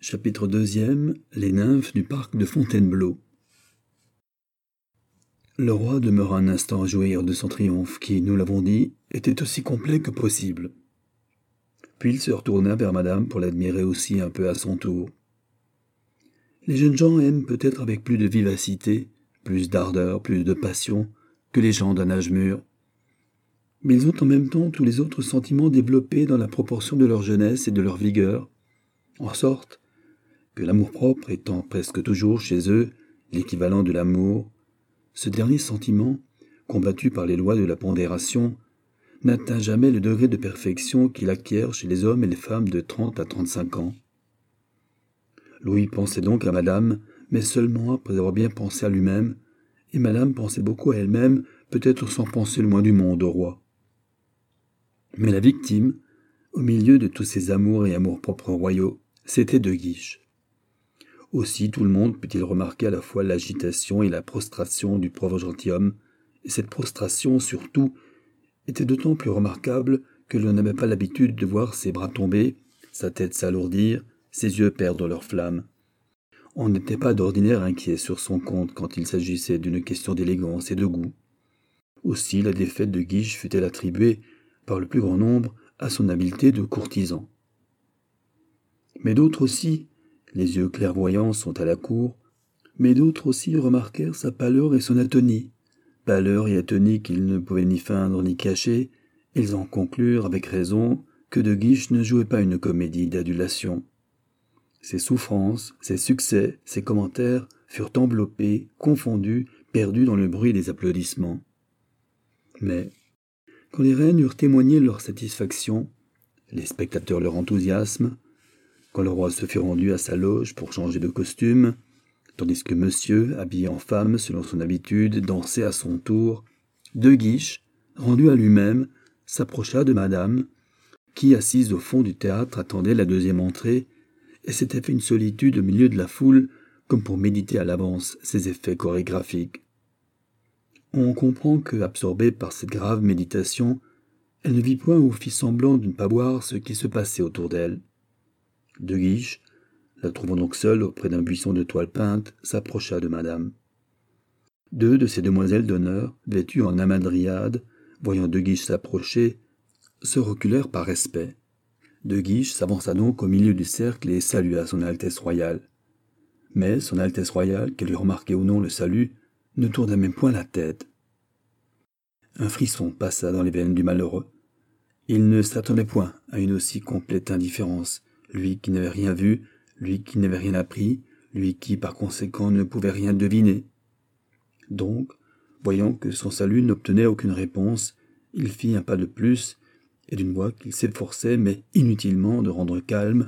Chapitre 2e. Les nymphes du parc de Fontainebleau. Le roi demeura un instant à jouir de son triomphe qui, nous l'avons dit, était aussi complet que possible. Puis il se retourna vers madame pour l'admirer aussi un peu à son tour. Les jeunes gens aiment peut-être avec plus de vivacité, plus d'ardeur, plus de passion que les gens d'un âge mûr. Mais ils ont en même temps tous les autres sentiments développés dans la proportion de leur jeunesse et de leur vigueur, en sorte que l'amour-propre étant presque toujours chez eux l'équivalent de l'amour, ce dernier sentiment, combattu par les lois de la pondération, n'atteint jamais le degré de perfection qu'il acquiert chez les hommes et les femmes de 30 à 35 ans. Louis pensait donc à madame, mais seulement après avoir bien pensé à lui-même, et madame pensait beaucoup à elle-même, peut-être sans penser le moins du monde au roi. Mais la victime, au milieu de tous ces amours et amours-propres royaux, c'était De Guiche. Aussi tout le monde put-il remarquer à la fois l'agitation et la prostration du pauvre gentilhomme, et cette prostration, surtout, était d'autant plus remarquable que l'on n'avait pas l'habitude de voir ses bras tomber, sa tête s'alourdir, ses yeux perdre leur flamme. On n'était pas d'ordinaire inquiet sur son compte quand il s'agissait d'une question d'élégance et de goût. Aussi la défaite de Guiche fut-elle attribuée, par le plus grand nombre, à son habileté de courtisan. Mais d'autres aussi, les yeux clairvoyants sont à la cour, mais d'autres aussi remarquèrent sa pâleur et son atonie. Pâleur et atonie qu'ils ne pouvaient ni feindre ni cacher, ils en conclurent avec raison que De Guiche ne jouait pas une comédie d'adulation. Ses souffrances, ses succès, ses commentaires furent enveloppés, confondus, perdus dans le bruit des applaudissements. Mais, quand les reines eurent témoigné leur satisfaction, les spectateurs leur enthousiasme, quand le roi se fut rendu à sa loge pour changer de costume, tandis que monsieur, habillé en femme selon son habitude, dansait à son tour, De Guiche, rendu à lui-même, s'approcha de madame, qui, assise au fond du théâtre, attendait la deuxième entrée, et s'était fait une solitude au milieu de la foule, comme pour méditer à l'avance ses effets chorégraphiques. On comprend que, absorbée par cette grave méditation, elle ne vit point ou fit semblant de ne pas voir ce qui se passait autour d'elle. De Guiche, la trouvant donc seule auprès d'un buisson de toile peinte, s'approcha de madame. Deux de ces demoiselles d'honneur, vêtues en amadriade, voyant De Guiche s'approcher, se reculèrent par respect. De Guiche s'avança donc au milieu du cercle et salua son Altesse royale. Mais son Altesse royale, qu'elle eût remarqué ou non le salut, ne tourna même point la tête. Un frisson passa dans les veines du malheureux. Il ne s'attendait point à une aussi complète indifférence, lui qui n'avait rien vu, lui qui n'avait rien appris, lui qui par conséquent ne pouvait rien deviner. Donc, voyant que son salut n'obtenait aucune réponse, il fit un pas de plus, et d'une voix qu'il s'efforçait, mais inutilement, de rendre calme.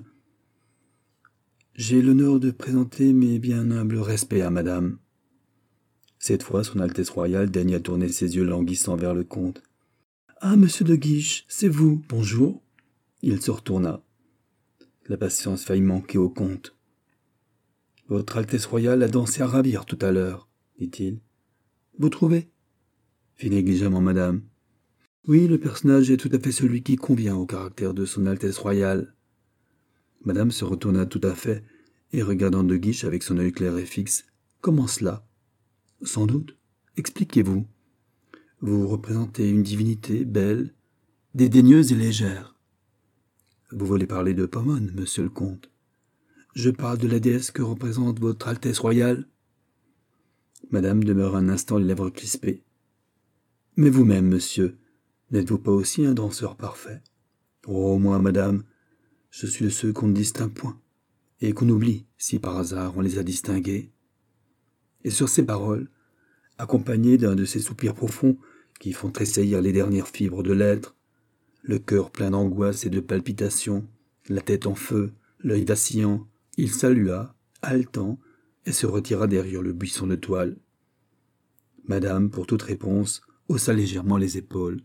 « J'ai l'honneur de présenter mes bien humbles respects à madame. » Cette fois, son Altesse royale daigna tourner ses yeux languissants vers le comte. « Ah, monsieur de Guiche, c'est vous, bonjour. » Il se retourna. La patience faillit manquer au comte. « Votre Altesse royale a dansé à ravir tout à l'heure, dit-il. « Vous trouvez ?» fit négligemment madame. « Oui, le personnage est tout à fait celui qui convient au caractère de son Altesse royale. » Madame se retourna tout à fait, et regardant De Guiche avec son œil clair et fixe. « Comment cela ?»« Sans doute. Expliquez-vous. Vous représentez une divinité belle, dédaigneuse et légère. » « Vous voulez parler de Pomone, monsieur le comte. »« Je parle de la déesse que représente votre Altesse royale. » Madame demeura un instant les lèvres crispées. « Mais vous-même, monsieur, n'êtes-vous pas aussi un danseur parfait ? » ?»« Oh, moi, madame, je suis de ceux qu'on ne distingue point, et qu'on oublie si par hasard on les a distingués. » Et sur ces paroles, accompagnées d'un de ces soupirs profonds qui font tressaillir les dernières fibres de l'être, le cœur plein d'angoisse et de palpitations, la tête en feu, l'œil vacillant, il salua, haletant, et se retira derrière le buisson de toile. Madame, pour toute réponse, haussa légèrement les épaules.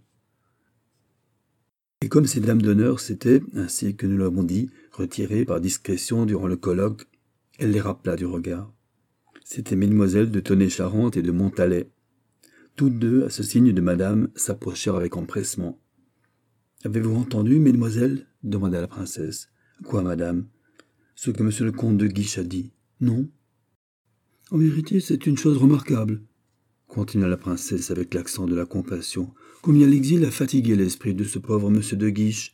Et comme ces dames d'honneur s'étaient, ainsi que nous l'avons dit, retirées par discrétion durant le colloque, elle les rappela du regard. C'étaient mesdemoiselles de Tonnay-Charente et de Montalet. Toutes deux, à ce signe de madame, s'approchèrent avec empressement. « Avez-vous entendu, mesdemoiselles ?» demanda la princesse. « Quoi, madame ?» ce que monsieur le comte de Guiche a dit, non? En vérité, c'est une chose remarquable, continua la princesse avec l'accent de la compassion, combien l'exil a fatigué l'esprit de ce pauvre monsieur de Guiche.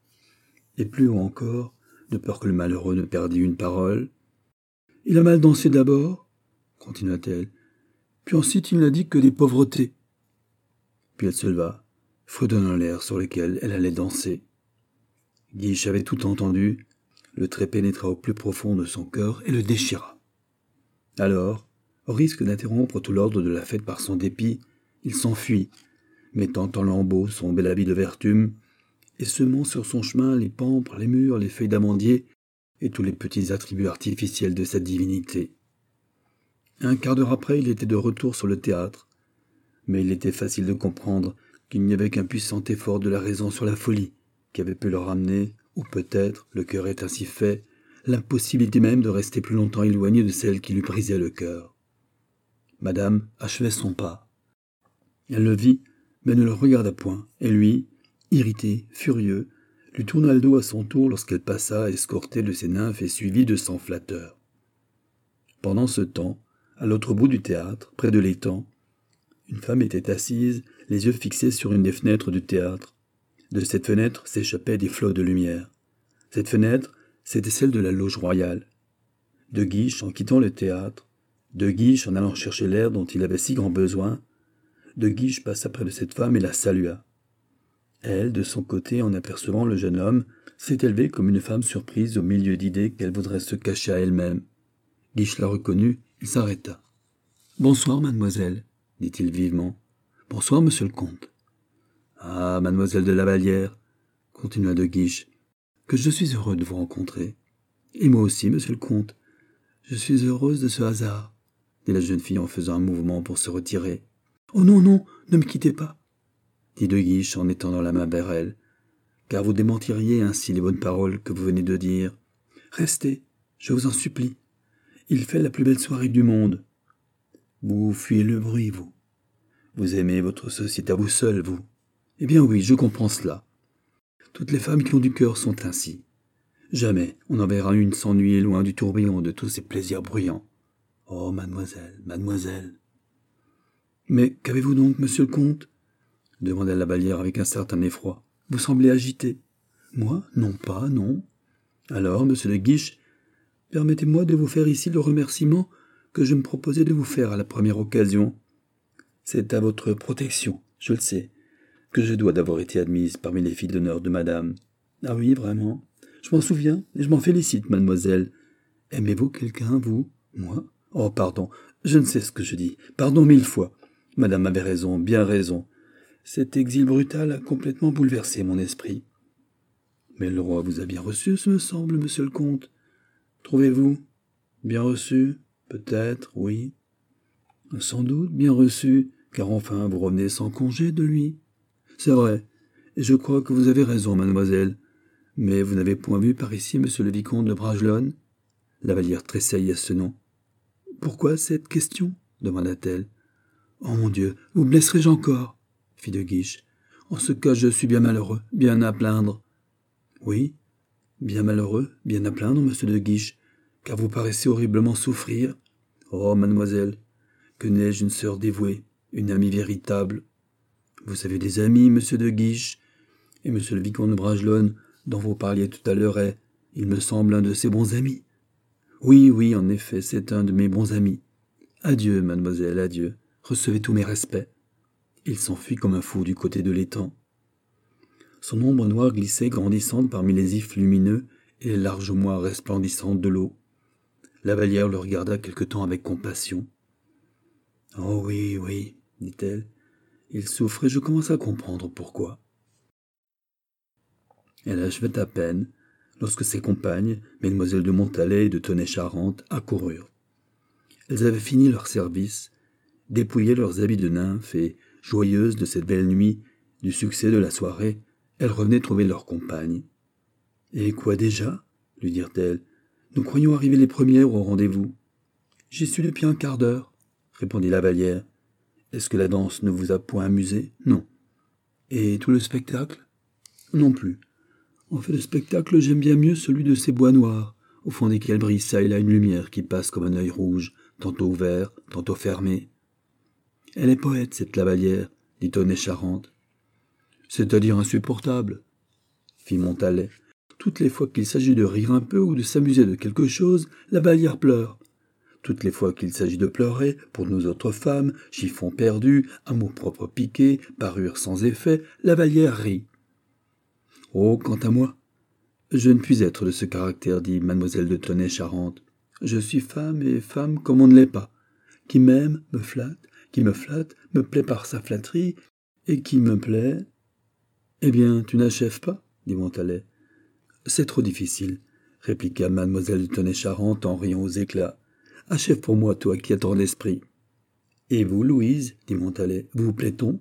Et plus haut encore, de peur que le malheureux ne perdît une parole. Il a mal dansé d'abord, continua-t-elle, puis ensuite il n'a dit que des pauvretés. Puis elle se leva, fredonnant l'air sur lequel elle allait danser. Guiche avait tout entendu, le trait pénétra au plus profond de son cœur et le déchira. Alors, au risque d'interrompre tout l'ordre de la fête par son dépit, il s'enfuit, mettant en lambeaux son bel habit de vertume, et semant sur son chemin les pampres, les mûres, les feuilles d'amandier et tous les petits attributs artificiels de cette divinité. Un quart d'heure après, il était de retour sur le théâtre, mais il était facile de comprendre qu'il n'y avait qu'un puissant effort de la raison sur la folie qui avait pu le ramener, ou peut-être, le cœur est ainsi fait, l'impossibilité même de rester plus longtemps éloigné de celle qui lui brisait le cœur. Madame achevait son pas. Elle le vit, mais ne le regarda point, et lui, irrité, furieux, lui tourna le dos à son tour lorsqu'elle passa, escortée de ses nymphes et suivie de 100 flatteurs. Pendant ce temps, à l'autre bout du théâtre, près de l'étang, une femme était assise, les yeux fixés sur une des fenêtres du théâtre. De cette fenêtre s'échappaient des flots de lumière. Cette fenêtre, c'était celle de la loge royale. De Guiche, en quittant le théâtre, de Guiche, en allant chercher l'air dont il avait si grand besoin, de Guiche passa près de cette femme et la salua. Elle, de son côté, en apercevant le jeune homme, s'est élevée comme une femme surprise au milieu d'idées qu'elle voudrait se cacher à elle-même. Guiche la reconnut, il s'arrêta. « Bonsoir, mademoiselle, » dit-il vivement. « Bonsoir, monsieur le comte. »« Ah, mademoiselle de la Vallière, » continua de Guiche, « que je suis heureux de vous rencontrer. »« Et moi aussi, monsieur le comte. Je suis heureuse de ce hasard, » dit la jeune fille en faisant un mouvement pour se retirer. « Oh non, non, ne me quittez pas, » dit de Guiche en étendant la main vers elle, « car vous démentiriez ainsi les bonnes paroles que vous venez de dire. Restez, je vous en supplie. Il fait la plus belle soirée du monde. Vous fuyez le bruit, vous. Vous aimez votre société à vous seul, vous. Eh bien oui, je comprends cela. Toutes les femmes qui ont du cœur sont ainsi. Jamais on en verra une s'ennuyer loin du tourbillon de tous ces plaisirs bruyants. Oh, mademoiselle, mademoiselle. » « Mais qu'avez-vous donc, monsieur le comte ?» demanda la Vallière avec un certain effroi. « Vous semblez agité. »« Moi ? Non pas, non. »« Alors, monsieur de Guiche, permettez-moi de vous faire ici le remerciement que je me proposais de vous faire à la première occasion. C'est à votre protection, je le sais, que je dois d'avoir été admise parmi les filles d'honneur de madame. Ah oui, vraiment. Je m'en souviens et je m'en félicite, mademoiselle. Aimez-vous quelqu'un, vous ? Moi ? Oh, pardon, je ne sais ce que je dis. Pardon 1000 fois. Madame avait raison, bien raison. Cet exil brutal a complètement bouleversé mon esprit. Mais le roi vous a bien reçu, ce me semble, monsieur le comte. Trouvez-vous ? Bien reçu ? Peut-être, oui. Sans doute bien reçu, car enfin vous revenez sans congé de lui. C'est vrai, et je crois que vous avez raison, mademoiselle. Mais vous n'avez point vu par ici monsieur le vicomte de Bragelonne ? La Vallière tressaillit à ce nom. Pourquoi cette question ? Demanda-t-elle. Oh mon Dieu, vous blesserai-je encore ? Fit de Guiche. En ce cas, je suis bien malheureux, bien à plaindre. Oui, bien malheureux, bien à plaindre, monsieur de Guiche, car vous paraissez horriblement souffrir. Oh, mademoiselle, que n'ai-je une sœur dévouée, une amie véritable. Vous avez des amis, monsieur de Guiche, et monsieur le vicomte de Bragelonne, dont vous parliez tout à l'heure, est, il me semble, un de ses bons amis. Oui, oui, en effet, c'est un de mes bons amis. Adieu, mademoiselle, adieu. Recevez tous mes respects. Il s'enfuit comme un fou du côté de l'étang. Son ombre noire glissait grandissante parmi les ifs lumineux et les larges moires resplendissantes de l'eau. La Vallière le regarda quelque temps avec compassion. « Oh oui, oui, dit-elle, il souffre et je commence à comprendre pourquoi. » Elle achevait à peine, lorsque ses compagnes, mesdemoiselles de Montalet et de Tenay-Charente, accoururent. Elles avaient fini leur service, dépouillé leurs habits de nymphes et, joyeuses de cette belle nuit, du succès de la soirée, elles revenaient trouver leur compagne. « Et quoi déjà ?» lui dirent-elles. « Nous croyions arriver les premières au rendez-vous. »« J'y suis depuis un quart d'heure, » répondit la Vallière. « Est-ce que la danse ne vous a point amusé ? Non. Et tout le spectacle ? Non plus. En fait de spectacle, j'aime bien mieux celui de ces bois noirs, au fond desquels brille çà et là une lumière qui passe comme un œil rouge, tantôt ouvert, tantôt fermé. Elle est poète, cette Lavallière, dit Tonnet-Charente. C'est-à-dire insupportable, fit Montalais. Toutes les fois qu'il s'agit de rire un peu ou de s'amuser de quelque chose, Lavallière pleure. Toutes les fois qu'il s'agit de pleurer, pour nous autres femmes, chiffon perdu, amour-propre piqué, parure sans effet, Lavallière rit. Oh, quant à moi, je ne puis être de ce caractère, dit mademoiselle de Tonnet-Charente. Je suis femme, et femme comme on ne l'est pas. Qui m'aime, me flatte, qui me flatte, me plaît par sa flatterie, et qui me plaît... Eh bien, tu n'achèves pas, dit Montalais. C'est trop difficile, répliqua mademoiselle de Tonnet-Charente en riant aux éclats. Achève pour moi, toi qui as tant d'esprit. Et vous, Louise, dit Montalais, vous plaît-on?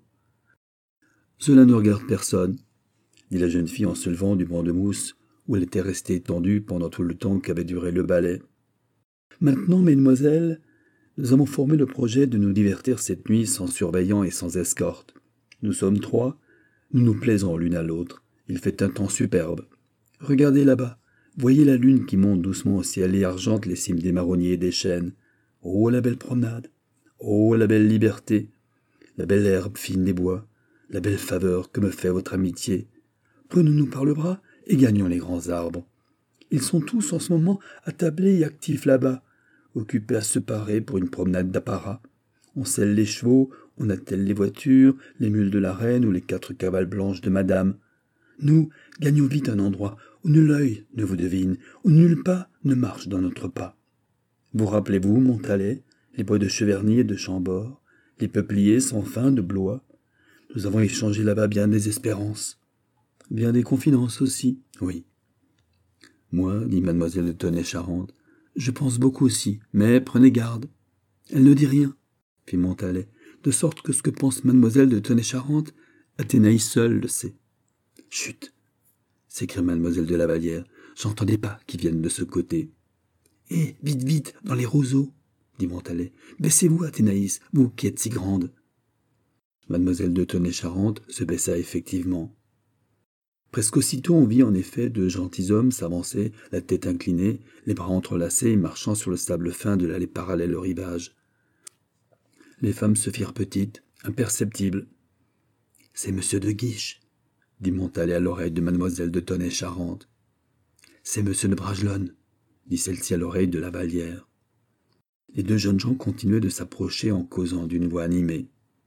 Cela ne regarde personne, dit la jeune fille en se levant du banc de mousse où elle était restée étendue pendant tout le temps qu'avait duré le ballet. Maintenant, mesdemoiselles, nous avons formé le projet de nous divertir cette nuit sans surveillant et sans escorte. Nous sommes 3, nous nous plaisons l'une à l'autre. Il fait un temps superbe. Regardez là-bas, voyez la lune qui monte doucement au ciel et argente les cimes des marronniers et des chênes. Oh, la belle promenade! Oh, la belle liberté! La belle herbe fine des bois! La belle faveur que me fait votre amitié! Prenons-nous par le bras et gagnons les grands arbres. Ils sont tous en ce moment attablés et actifs là-bas, occupés à se parer pour une promenade d'apparat. On selle les chevaux, on attelle les voitures, les mules de la reine ou les 4 cavales blanches de madame. Nous, gagnons vite un endroit où nul œil ne vous devine, où nul pas ne marche dans notre pas. Vous rappelez-vous, Montalais, les bois de Cheverny et de Chambord, les peupliers sans fin de Blois? Nous avons échangé là-bas bien des espérances. Bien des confidences aussi, oui. Moi, dit mademoiselle de Tonnet-Charente, je pense beaucoup aussi, mais prenez garde. Elle ne dit rien, fit Montalais, de sorte que ce que pense mademoiselle de Tonnet-Charente, Athénaïs seule le sait. Chut, s'écria mademoiselle de Lavallière, j'entendais pas qu'ils viennent de ce côté. Eh, vite, vite, dans les roseaux, dit Montalais. Baissez-vous, Athénaïs, vous qui êtes si grande. Mademoiselle de Tonnet-Charente se baissa effectivement. Presque aussitôt on vit en effet de gentilshommes s'avancer, la tête inclinée, les bras entrelacés et marchant sur le sable fin de l'allée parallèle au rivage. Les femmes se firent petites, imperceptibles. « C'est monsieur de Guiche, » dit Montalais à l'oreille de mademoiselle de Tonnet-Charente. « C'est monsieur de Bragelonne, » dit celle-ci à l'oreille de Lavallière. Les 2 jeunes gens continuaient de s'approcher en causant d'une voix animée.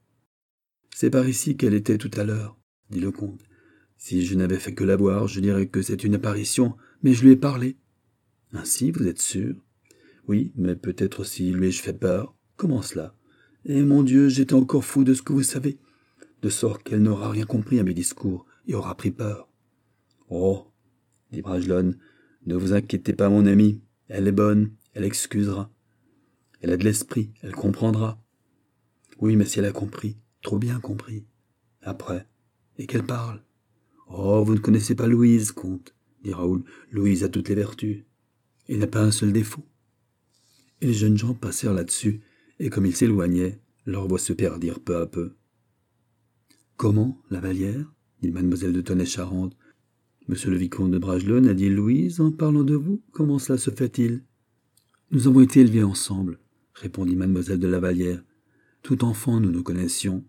« C'est par ici qu'elle était tout à l'heure, » dit le comte. Si je n'avais fait que la voir, je dirais que c'est une apparition, mais je lui ai parlé. Ainsi, vous êtes sûr? Oui, mais peut-être aussi lui ai-je fait peur. Comment cela? Eh mon Dieu, j'étais encore fou de ce que vous savez, de sorte qu'elle n'aura rien compris à mes discours et aura pris peur. Oh, dit Bragelonne, ne vous inquiétez pas, mon ami, elle est bonne, elle excusera. Elle a de l'esprit, elle comprendra. Oui, mais si elle a compris, trop bien compris. Après, et qu'elle parle. Oh, vous ne connaissez pas Louise, comte, dit Raoul. Louise a toutes les vertus. Il n'a pas un seul défaut. Et les jeunes gens passèrent là-dessus, et comme ils s'éloignaient, leurs voix se perdirent peu à peu. Comment, Lavallière, dit mademoiselle de Tonnet-Charente. Monsieur le vicomte de Bragelonne a dit Louise en parlant de vous. Comment cela se fait-il? Nous avons été élevés ensemble, répondit mademoiselle de Lavallière. Tout enfant, nous nous connaissions.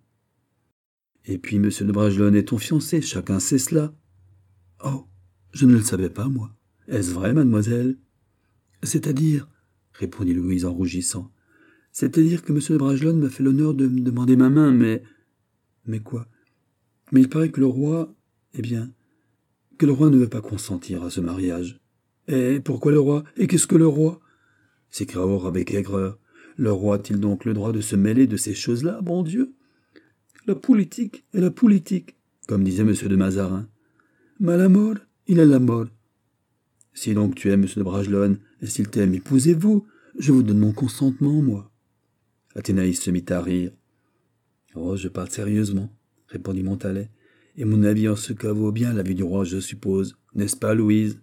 Et puis, monsieur de Bragelonne est ton fiancé, chacun sait cela. Oh, je ne le savais pas, moi. Est-ce vrai, mademoiselle? C'est-à-dire, répondit Louise en rougissant, c'est-à-dire que monsieur de Bragelonne m'a fait l'honneur de me demander ma main, mais... Mais quoi? Mais il paraît que le roi... Eh bien, que le roi ne veut pas consentir à ce mariage. Et pourquoi le roi? Et qu'est-ce que le roi? S'écria Aure avec aigreur. Le roi a-t-il donc le droit de se mêler de ces choses-là, bon Dieu? La politique est la politique, comme disait monsieur de Mazarin. Mais la mode, il est la mode. Si donc tu aimes monsieur de Bragelonne, et s'il t'aime, épousez-vous. Je vous donne mon consentement, moi. Athénaïs se mit à rire. Oh, je parle sérieusement, répondit Montalais, et mon avis en ce cas vaut bien l'avis du roi, je suppose. N'est-ce pas, Louise?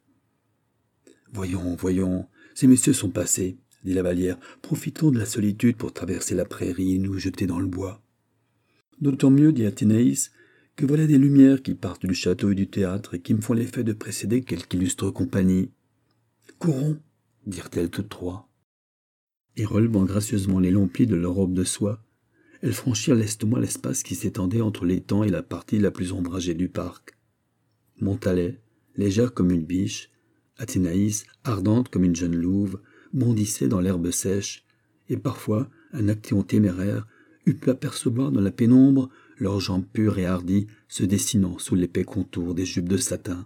Voyons, voyons, ces messieurs sont passés, dit Lavallière. Profitons de la solitude pour traverser la prairie et nous jeter dans le bois. D'autant mieux, dit Athénaïs, que voilà des lumières qui partent du château et du théâtre et qui me font l'effet de précéder quelque illustre compagnie. Courons, dirent-elles toutes trois. Et relevant gracieusement les longs plis de leur robe de soie, elles franchirent lestement l'espace qui s'étendait entre l'étang et la partie la plus ombragée du parc. Montalais, légère comme une biche, Athénaïs, ardente comme une jeune louve, bondissait dans l'herbe sèche, et parfois un actéon téméraire eût pu apercevoir dans la pénombre leurs jambes pures et hardies se dessinant sous l'épais contour des jupes de satin.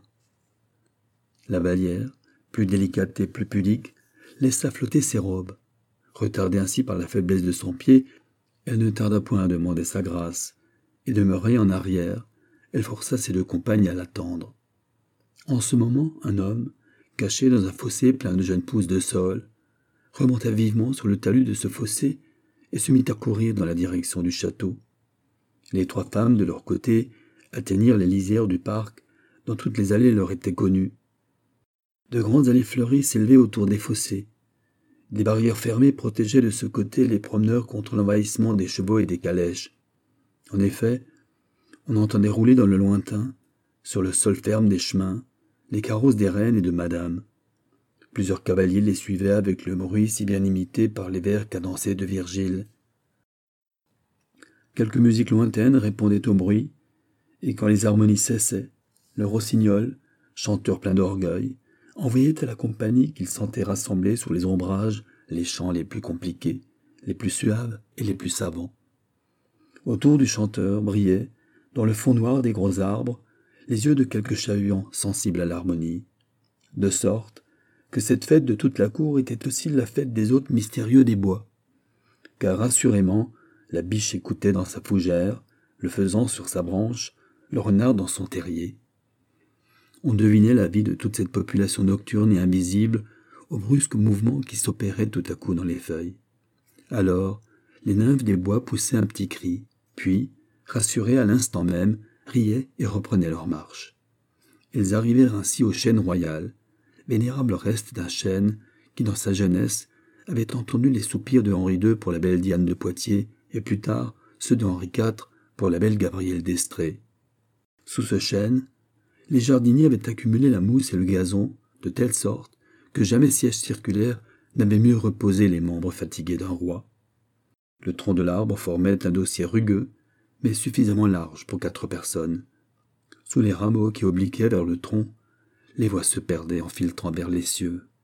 La Vallière, plus délicate et plus pudique, laissa flotter ses robes. Retardée ainsi par la faiblesse de son pied, elle ne tarda point à demander sa grâce, et demeurée en arrière, elle força ses deux compagnes à l'attendre. En ce moment, un homme, caché dans un fossé plein de jeunes pousses de saule, remonta vivement sur le talus de ce fossé et se mit à courir dans la direction du château. Les trois femmes, de leur côté, atteignirent les lisières du parc, dont toutes les allées leur étaient connues. De grandes allées fleuries s'élevaient autour des fossés. Des barrières fermées protégeaient de ce côté les promeneurs contre l'envahissement des chevaux et des calèches. En effet, on entendait rouler dans le lointain, sur le sol ferme des chemins, les carrosses des reines et de madame. Plusieurs cavaliers les suivaient avec le bruit si bien imité par les vers cadencés de Virgile. Quelques musiques lointaines répondaient au bruit, et quand les harmonies cessaient, le rossignol, chanteur plein d'orgueil, envoyait à la compagnie qu'il sentait rassembler sous les ombrages les chants les plus compliqués, les plus suaves et les plus savants. Autour du chanteur brillaient, dans le fond noir des gros arbres, les yeux de quelques chat-huants sensibles à l'harmonie, de sorte que cette fête de toute la cour était aussi la fête des hôtes mystérieux des bois, car assurément la biche écoutait dans sa fougère, le faisan sur sa branche, le renard dans son terrier. On devinait la vie de toute cette population nocturne et invisible au brusque mouvement qui s'opérait tout à coup dans les feuilles. Alors, les nymphes des bois poussaient un petit cri, puis, rassurées à l'instant même, riaient et reprenaient leur marche. Elles arrivèrent ainsi au chêne royal, vénérable reste d'un chêne qui, dans sa jeunesse, avait entendu les soupirs de Henri II pour la belle Diane de Poitiers, et plus tard ceux de Henri IV pour la belle Gabrielle d'Estrées. Sous ce chêne, les jardiniers avaient accumulé la mousse et le gazon, de telle sorte que jamais siège circulaire n'avait mieux reposé les membres fatigués d'un roi. Le tronc de l'arbre formait un dossier rugueux, mais suffisamment large pour 4 personnes. Sous les rameaux qui obliquaient vers le tronc, les voix se perdaient en filtrant vers les cieux.